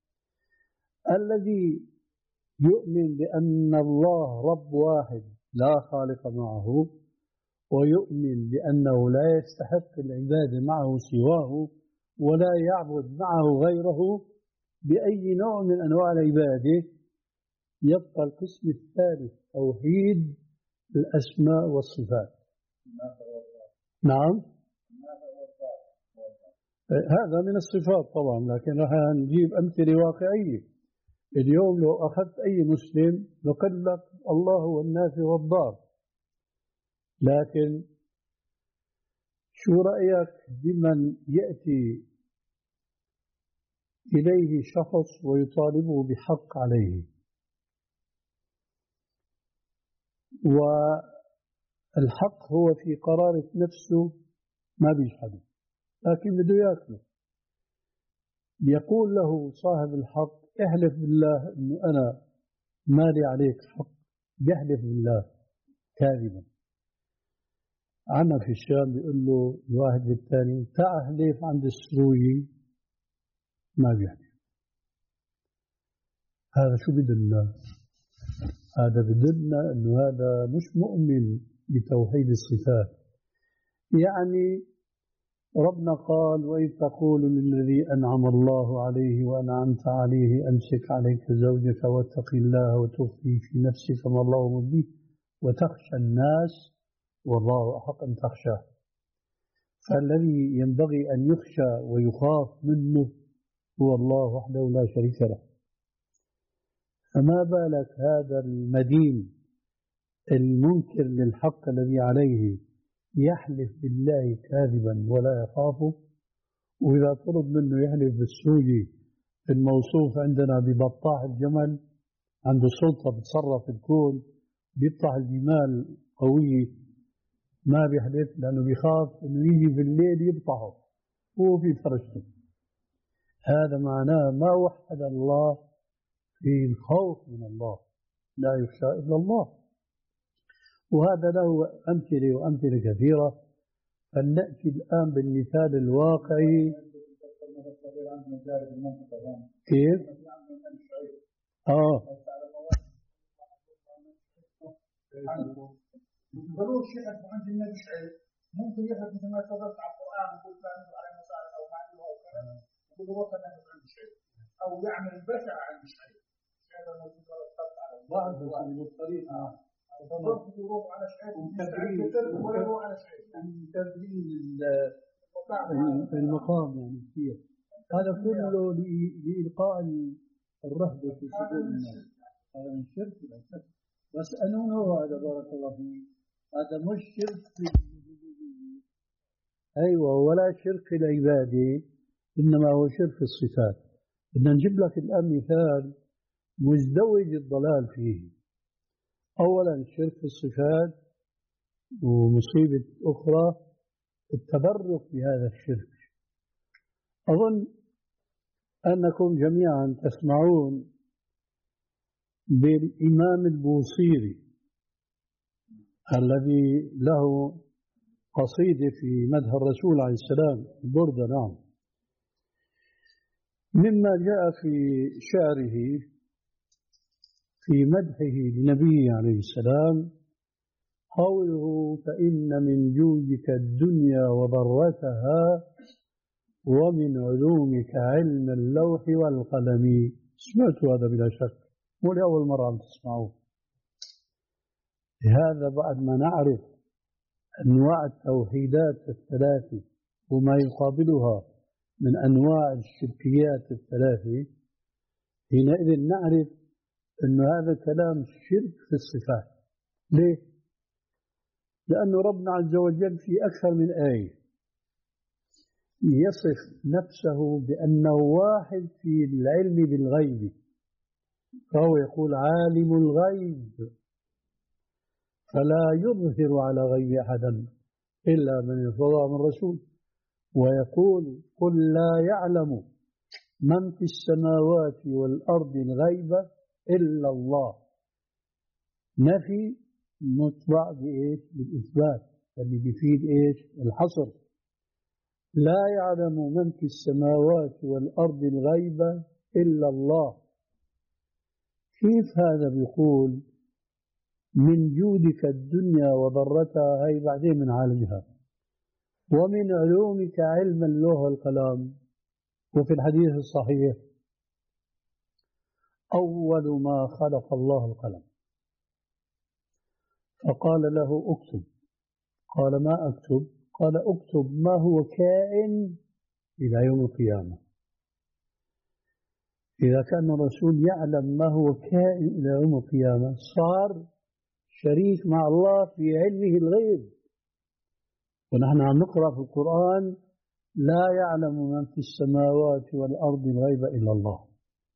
الذي يؤمن بأن الله رب واحد لا خالق معه، ويؤمن بأنه لا يستحق العبادة معه سواه ولا يعبد معه غيره بأي نوع من أنواع العبادة، يبقى القسم الثالث توحيد الأسماء والصفات. نعم. هذا من الصفات طبعا، لكن راح نجيب أمثلة واقعية. اليوم لو أخذت أي مسلم نقول لك الله هو النافع والضار، لكن شو رأيك بمن يأتي إليه شخص ويطالبه بحق عليه، والحق هو في قرارة نفسه ما بيجحده لكن بده ياكله، يقول له صاحب الحق احلف بالله انه انا مالي عليك حق، يحلف بالله كاذبا. عنا في الشام بيقول له الواحد للثاني تعال احلف عند السروي، ما بيحلف. هذا شو بدلنا؟ هذا بدلنا انه هذا مش مؤمن بتوحيد الصفات. يعني ربنا قال وإذ تقول للذي أنعم الله عليه وأنعمت عليه أمسك عليك زوجك واتق الله وتخفي في نفسك ما الله مبديه وتخشى الناس والله أحق أن تخشاه. فالذي ينبغي أن يخشى ويخاف منه هو الله وحده لا شريك له. فما بالك هذا المدين المنكر للحق الذي عليه يحلف بالله كاذبا ولا يخافه، وإذا طلب منه يحلف بالسوجي الموصوف عندنا ببطاح الجمل، عنده سلطة بتصرف الكون، بيبطح الجمال قوية، ما بيحلف لأنه بيخاف أنه يجي بالليل يبطحه هو في فرشته. هذا معناه ما وحد الله في الخوف من الله، لا يخشى إلا الله. وهذا له أمثلة وأمثلة كثيرة. فلنأتي الآن بالمثال الواقعي. كيف؟ آه قالوا الشيخ عند النبي شعيب ممكن يحدث مثل ما تفضلت على القرآن ويقول كان على مسائل أو معلومة أو كذا، يقول له وصل النبي عند شعيب أو يعمل بشع عند شعيب. هذا موجود على الطبع على بعض الطريقة. بالضبط يروح على شعيب ولا يروح على شعيب. تبديل المقام يعني كثير. هذا كله لإلقاء الرهبة في صدور الناس. هذا من الشرك لا شك. بس أنه هذا بارك الله فيه هذا مش شرك في الربوبية، أيوة، ولا شرك في العبادة، إنما هو شرك في الصفات. بدنا نجيب لك الآن مثال مزدوج الضلال فيه. أولا الشرك في الصفات، ومصيبة أخرى التبرك بهذا الشرك. أظن أنكم جميعا تسمعون بالإمام البوصيري الذي له قصيدة في مدح الرسول عليه السلام، بردة. نعم، مما جاء في شعره في مدحه لنبيه عليه السلام قوله فإن من جودك الدنيا وضرتها ومن علومك علم اللوح والقلم. سمعتوا هذا بلا شك، مو لأول مرة عم تسمعوه. هذا بعد ما نعرف أنواع التوحيدات الثلاثة وما يقابلها من أنواع الشركيات الثلاثة، حينئذ نعرف أن هذا كلام شرك في الصفات. ليه؟ لأن ربنا عز وجل في أكثر من آية يصف نفسه بأنه واحد في العلم بالغيب، فهو يقول عالم الغيب فلا يظهر على غيب أحدا إلا من ارتضى من رسول، ويقول قل لا يعلم من في السماوات والأرض الغيب إلا الله. نفي مطبع بإيش؟ بالإثبات، اللي بيفيد إيش؟ الحصر. لا يعلم من في السماوات والأرض الغيب إلا الله. كيف هذا بيقول من جودك الدنيا وضرتها، هي بعدين من عالجها، ومن علومك علم اللوح والقلم. وفي الحديث الصحيح أول ما خلق الله القلم فقال له اكتب، قال ما أكتب؟ قال اكتب ما هو كائن إلى يوم القيامة. إذا كان الرسول يعلم ما هو كائن إلى يوم القيامة صار شريك مع الله في علمه الغيب. ونحن عم نقرأ في القرآن لا يعلم من في السماوات والأرض الغيب إلا الله.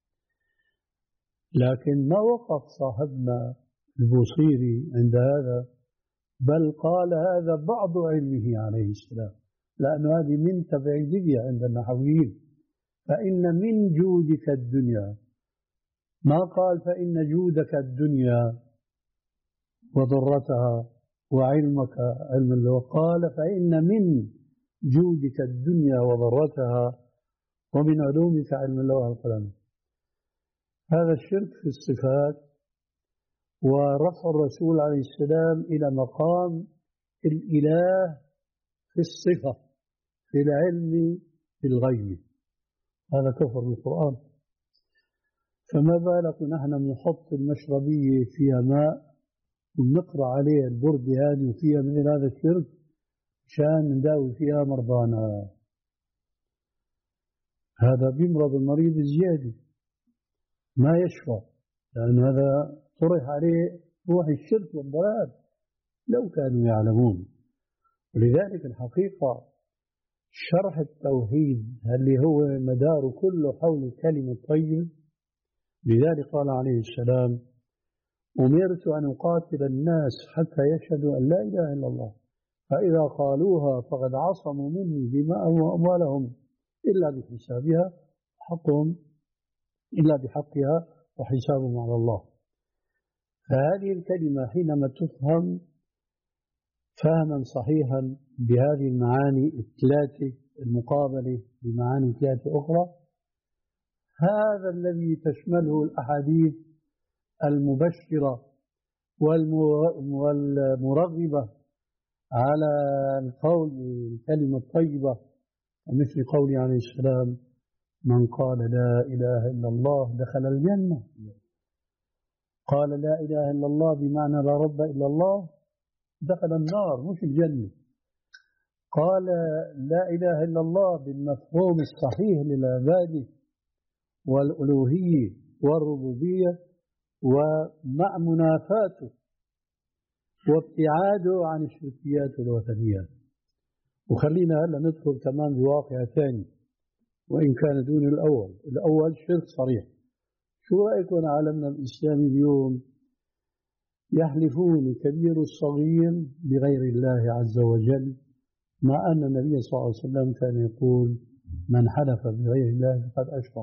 لكن ما وقف صاحبنا البوصيري عند هذا، بل قال هذا بعض علمه عليه السلام، لأن هذه من تبعيدية عند النحويين. فإن من جودك الدنيا، ما قال فإن جودك الدنيا وضرتها وعلمك علم الله، قال فإن من جودك الدنيا وضرتها ومن علومك علم الله والقلم. هذا الشرك في الصفات، ورفع الرسول عليه السلام إلى مقام الإله في الصفة في العلم في الغيب، هذا كفر بالقرآن. فما بالك نحن نحط المشربية فيها ماء ونقرأ عليها البرد هذه وفيها من هذا الشرك عشان نداوي فيها مرضانا. هذا بيمرض المريض الزيادة ما يشفى، لأن هذا طرح عليه روح الشرك والضلال لو كانوا يعلمون. ولذلك الحقيقة شرح التوحيد اللي هو مدار كله حول كلمة طيب. لذلك قال عليه السلام: أمرت أن أقاتل الناس حتى يشهدوا أن لا إله إلا الله، فإذا قالوها فقد عصموا مني دماءهم وأموالهم إلا بحسابها حقهم إلا بحقها وحسابهم على الله. فهذه الكلمة حينما تفهم فهما صحيحا بهذه المعاني الثلاثة المقابلة بمعاني ثلاثة أخرى، هذا الذي تشمله الأحاديث المبشرة والمرغبة على القول بالكلمة الطيبة، مثل قول عليه السلام: من قال لا إله إلا الله دخل الجنة. قال لا إله إلا الله بمعنى لا رب إلا الله دخل النار مش الجنة. قال لا إله إلا الله بالمفهوم الصحيح للعبادة والألوهية والربوبية، ومع منافاته وابتعاده عن الشركيات والوثنيات. وخلينا هلا ندخل كمان بواقع ثاني وإن كان دون الأول. الأول شرك صريح. شو رأيكم عالمنا الإسلامي اليوم يحلفون كبير الصغير بغير الله عز وجل، مع أن النبي صلى الله عليه وسلم كان يقول: من حلف بغير الله فقد أشرك.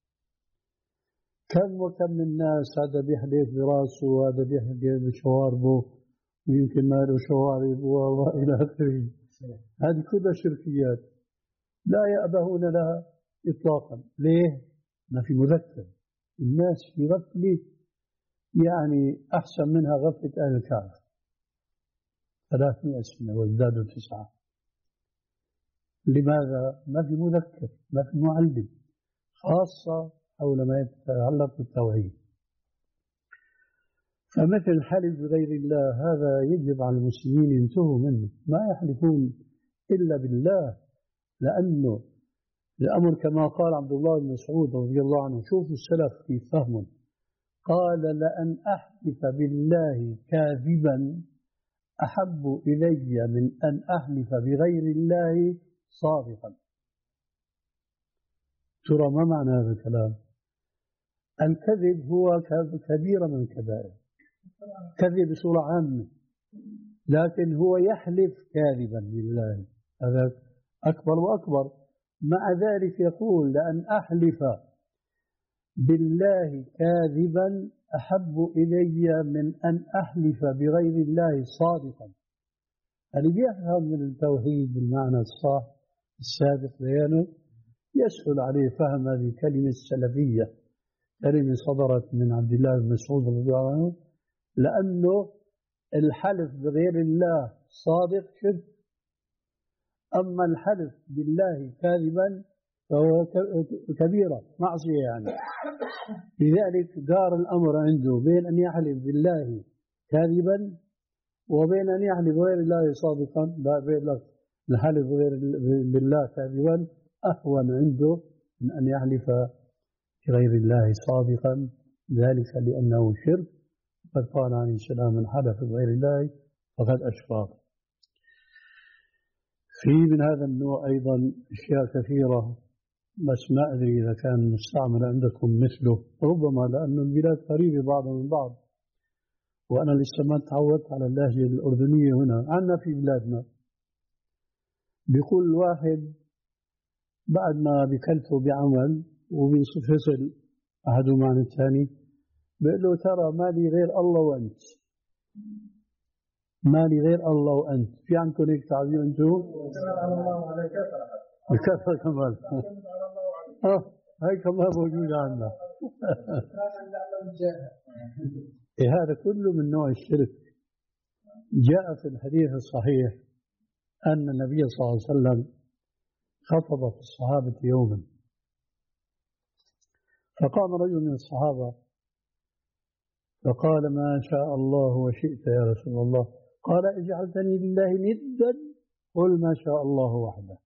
كم وكم من الناس هذا بيحلف براسه وهذا بيحلف بشواربه ويمكن ما له شوارب وإلى آخره. هذه كلها شركيات لا يأبهون لها إطلاقا. ليه؟ ما في مذكر. الناس في غفلة يعني أحسن منها غفلة أهل الكعبة ثلاثمائة سنة وازدادوا تسعة. لماذا؟ ما في مذكر، ما في معلم، خاصة حول ما يتعلق بالتوحيد. فمثل الحلف بغير الله هذا يجب على المسلمين ينتهوا منه، ما يحلفون إلا بالله، لأنه الأمر كما قال عبد الله بن مسعود رضي الله عنه. شوفوا السلف في فهمهم، قال: لأن أحلف بالله كاذبا أحب إلي من أن أحلف بغير الله صادقا. ترى ما معنى هذا الكلام؟ الكذب هو كبيرة من الكبائر، كذب بصورة عامة، لكن هو يحلف كاذبا لله، هذا أكبر وأكبر. مع ذلك يقول: لأن أحلف بالله كاذبا أحب إلي من أن أحلف بغير الله صادقا. اللي بيفهم من التوحيد بالمعنى الصح السابق بيانه يسهل عليه فهم هذه الكلمة السلفية، كلمة صدرت من عبد الله بن مسعود رضي الله عنه، لأنه الحلف بغير الله صادق شرك، أما الحلف بالله كاذبا فهو كبيرة معصية يعني. لذلك دار الأمر عنده بين أن يحلف بالله كاذبا وبين أن يحلف بغير الله صادقا. لا، بين الحلف بغير بالله كاذبا أهون عنده من أن يحلف بغير الله صادقا، ذلك لأنه شرك. قد قال عليه السلام: من حلف بغير الله فقد أشرك. في من هذا النوع أيضا أشياء كثيرة، بس ما أدري إذا كان مستعمل عندكم مثله، ربما لأن البلاد قريبة بعضها من بعض، وأنا لسه ما تعودت على اللهجة الأردنية هنا. عندنا في بلادنا بيقول واحد بعد ما بكلفه بعمل وبينفصل أحدهما عن الثاني، بيقول له: ترى مالي غير الله وأنت، مالي غير الله وأنت. في عندكم هيك تعبير أنتم؟ بكثرة كمان. اه هاي كمان موجودة عندنا. إيه هذا كله من نوع الشرك. جاء في الحديث الصحيح أن النبي صلى الله عليه وسلم خطب في الصحابة يوما، فقام رجل من الصحابة فقال: ما شاء الله وشئت يا رسول الله. قال: اجعلتني لله ندا؟ قل ما شاء الله وحده.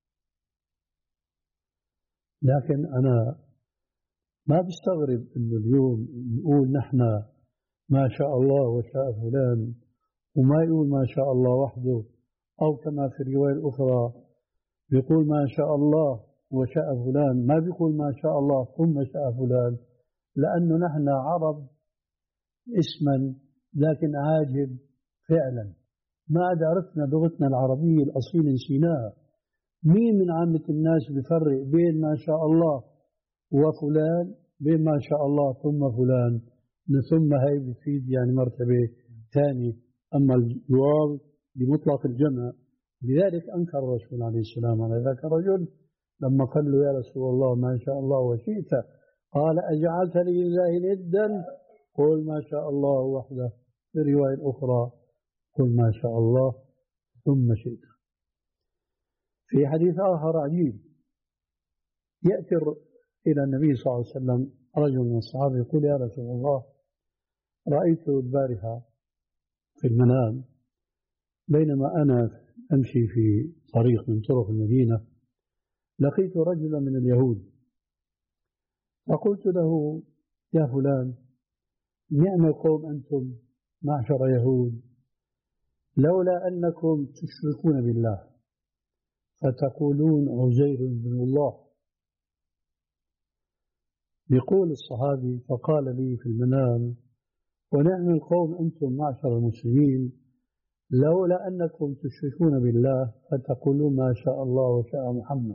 لكن أنا ما بستغرب أنه اليوم نقول نحن ما شاء الله وشاء فلان، وما يقول ما شاء الله وحده، أو كما في الرواية الأخرى بيقول ما شاء الله وشاء فلان، ما بيقول ما شاء الله ثم شاء فلان، لأنه نحن عرب اسما لكن عاجب فعلا. ما عاد عرفنا لغتنا العربية الأصيلة نسيناها. مين من عامة الناس بيفرق بين ما شاء الله وفلان، بين ما شاء الله ثم فلان؟ ثم هي بتفيد يعني مرتبة ثانية، أما الواو بمطلق الجمع. لذلك أنكر الرسول عليه السلام على ذاك الرجل لما قال له: يا رسول الله ما شاء الله وشئت. قال: أجعلتني لله ندا؟ قل ما شاء الله وحده. في الرواية الأخرى: قل ما شاء الله ثم شئت. في حديث آخر عجيب، يأتي إلى النبي صلى الله عليه وسلم رجل من الصحابة يقول: يا رسول الله، رأيت البارحة في المنام بينما أنا أمشي في طريق من طرق المدينة، لقيت رجلا من اليهود، فقلت له: يا فلان، نعم القوم أنتم معشر يهود، لولا أنكم تشركون بالله فتقولون عزير بن الله. يقول الصحابي: فقال لي في المنام: ونعم القوم أنتم معشر المسلمين، لولا أنكم تشركون بالله فتقولون ما شاء الله وشاء محمد.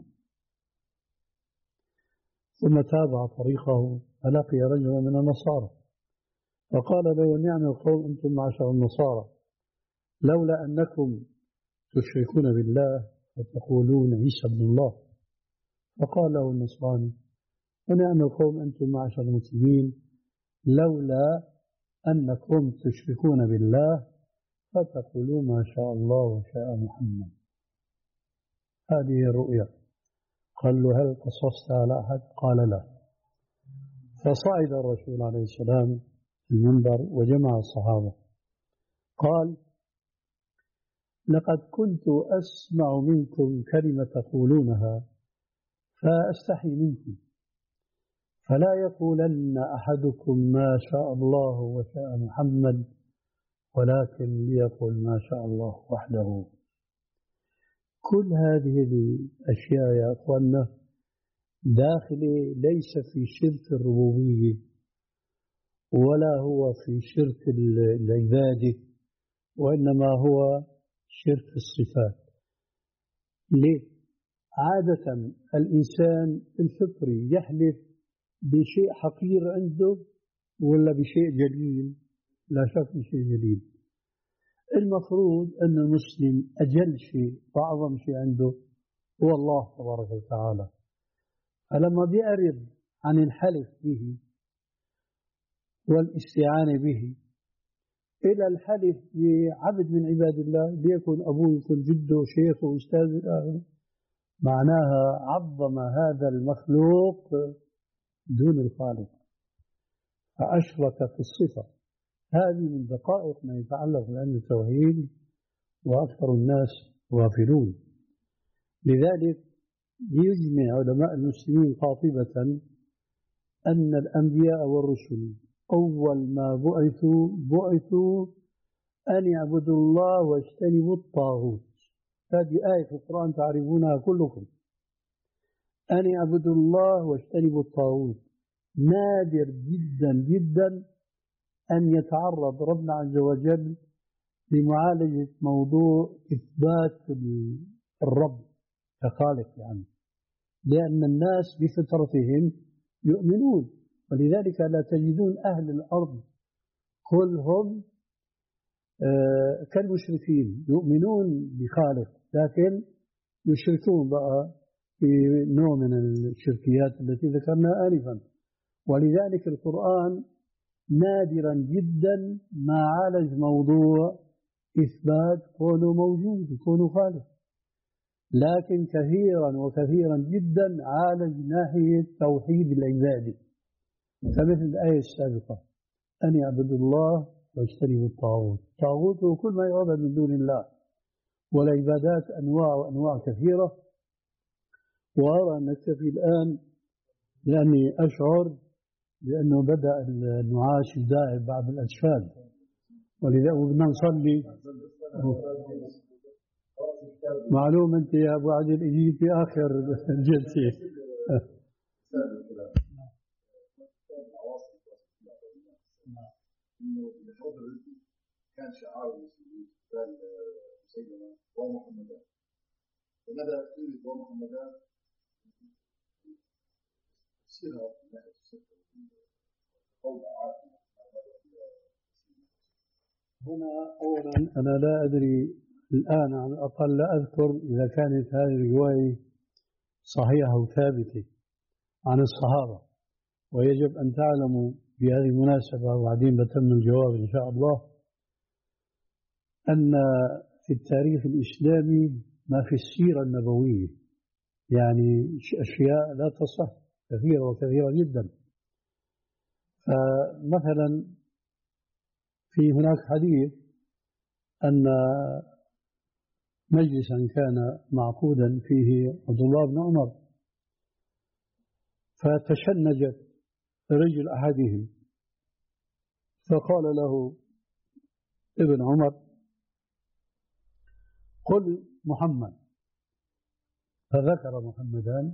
ثم تابع طريقه فلقي رجلا من النصارى فقال له: نعم القوم أنتم معشر النصارى، لولا أنكم تشركون بالله فتقولون عيسى ابن الله. فقال له النصراني: ونعم القوم أنتم معشر المسلمين، لولا أنكم تشركون بالله فتقولون ما شاء الله وشاء محمد. هذه الرؤيا. قال له: هل قصصت على أحد؟ قال: لا. فصعد الرسول عليه السلام المنبر وجمع الصحابة، قال: لقد كنت أسمع منكم كلمة تقولونها فأستحي منكم، فلا يقولن أحدكم ما شاء الله وشاء محمد، ولكن ليقل ما شاء الله وحده. كل هذه الأشياء يا أخوانا داخلة ليس في شرك الربوبية ولا هو في شرك العبادة، وإنما هو شرك الصفات. ليه؟ عادة الإنسان الفطري يحلف بشيء حقير عنده ولا بشيء جليل؟ لا شك بشيء جليل. المفروض أن المسلم أجل شيء وأعظم شيء عنده هو الله تبارك وتعالى، فلما بيعرض عن الحلف به والاستعانة به إلى الحلف بعبد من عباد الله، ليكن أبوه يكون جده شيخه أستاذ، معناها عظم هذا المخلوق دون الخالق فأشرك في الصفة. هذه من دقائق ما يتعلق بعلم التوحيد، وأكثر الناس غافلون. لذلك يجمع علماء المسلمين قاطبة أن الأنبياء والرسل أول ما بعثوا بعثوا أن يعبدوا الله واجتنبوا الطاغوت. هذه آية في القرآن تعرفونها كلكم، أن يعبدوا الله واجتنبوا الطاغوت. نادر جدا جدا أن يتعرض ربنا عز وجل لمعالجة موضوع إثبات الرب كخالق، يعني لأن الناس بفطرتهم يؤمنون، ولذلك لا تجدون أهل الأرض كلهم آه كالمشركين يؤمنون بخالق، لكن يشركون بقى في نوع من الشركيات التي ذكرناها آنفا. ولذلك القرآن نادرا جدا ما عالج موضوع إثبات كونه موجود وكونه خالق، لكن كثيرا وكثيرا جدا عالج ناحية توحيد العباد، كمثل الآية السابقة أن يعبدوا الله واجتنبوا الطاغوت. الطاغوت هو كل ما يعبد من دون الله، والعبادات أنواع وأنواع كثيرة. وأرى أن نكتفي الآن لأني أشعر بأنه بدأ النعاس يداعب بعض الأجفال، ولذا بدنا نصلي. معلوم أنت يا أبو عادل إجيت في آخر الجلسة. كان شعار المسلمين قال سيدنا ومحمدا، وماذا قيل ومحمدا سيرها من ناحية السفر قول عاقل. هنا أولا أنا لا أدري الآن على الأقل لا أذكر إذا كانت هذه الرواية صحيحة وثابتة عن الصحابة، ويجب أن تعلموا بهذه المناسبة وبعدين بتم الجواب إن شاء الله أن في التاريخ الإسلامي ما في السيرة النبوية يعني أشياء لا تصح كثيرة وكثيرة جدا. فمثلا في هناك حديث أن مجلسا كان معقودا فيه عبد الله بن عمر، فتشنجت رجل أحدهم فقال له ابن عمر قل محمد، فذكر محمدان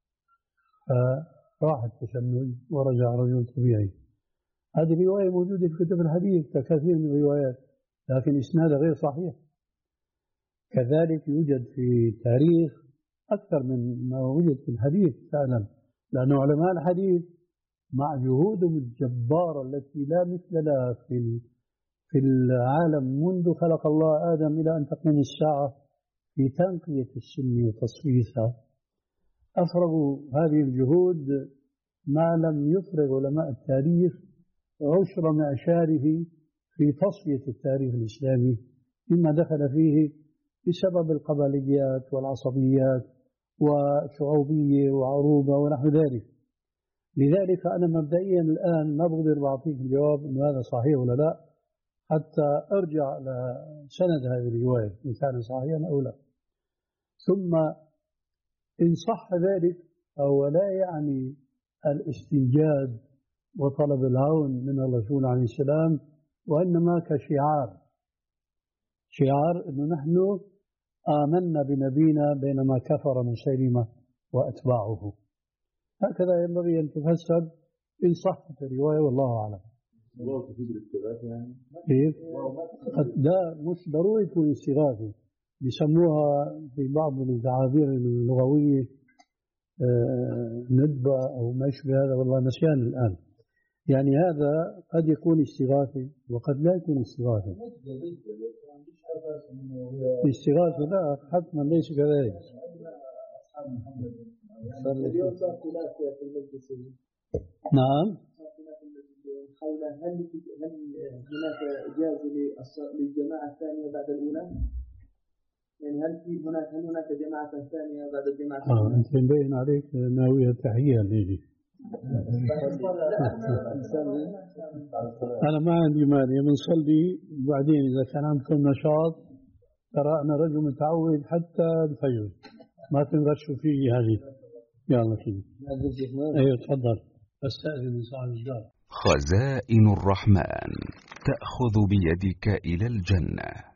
فراح التشنج ورجع رجل طبيعي. هذه رواية موجودة في كتب الحديث ككثير من الروايات، لكن إسنادها غير صحيح. كذلك يوجد في التاريخ أكثر من ما وجد في الحديث فعلا، لأن علماء الحديث مع جهودهم الجبارة التي لا مثل لها في في العالم منذ خلق الله آدم إلى أن تقوم الساعة في تنقية السنة وتصفيتها، أفرغوا هذه الجهود ما لم يفرغ علماء التاريخ عشر معشاره في تصفية التاريخ الإسلامي مما دخل فيه بسبب القبليات والعصبيات وشعوبية وعروبة ونحو ذلك. لذلك أنا مبدئيا الآن ما بقدر بعطيك الجواب إن هذا صحيح ولا لا حتى أرجع لسند هذه الرواية إن كان صحيحا أو لا. ثم إن صح ذلك أو لا يعني الاستنجاد وطلب العون من الرسول عليه السلام، وإنما كشعار، شعار أنه نحن آمنا بنبينا بينما كفر مسيلمة وأتباعه. هكذا ينبغي أن تفسر إن صحت الرواية والله أعلم. كيف؟ لا مش ضروري يكون استغاثة، بيسموها في بعض التعابير اللغوية ندبة أو ما يشبه هذا، والله نسيان الآن. يعني هذا قد يكون استغاثة وقد لا يكون استغاثة. الاستغاثة لا حتما ليس كذلك. نعم. حول هل هل هناك إجازة للجماعة الثانية بعد الأولى؟ يعني هل في هناك هل هناك جماعة ثانية بعد الجماعة الثانية؟ آه أنت مبين عليك ناوية تحية ليلي. أنا ما عندي مانع بنصلي، وبعدين إذا كان عندكم نشاط ترى أنا رجل متعود حتى الفجر ما تنغشوا فيه هذه. يلا كده. ايوه تفضل. استأذن من صاحب الدار. خزائن الرحمن تأخذ بيدك إلى الجنة.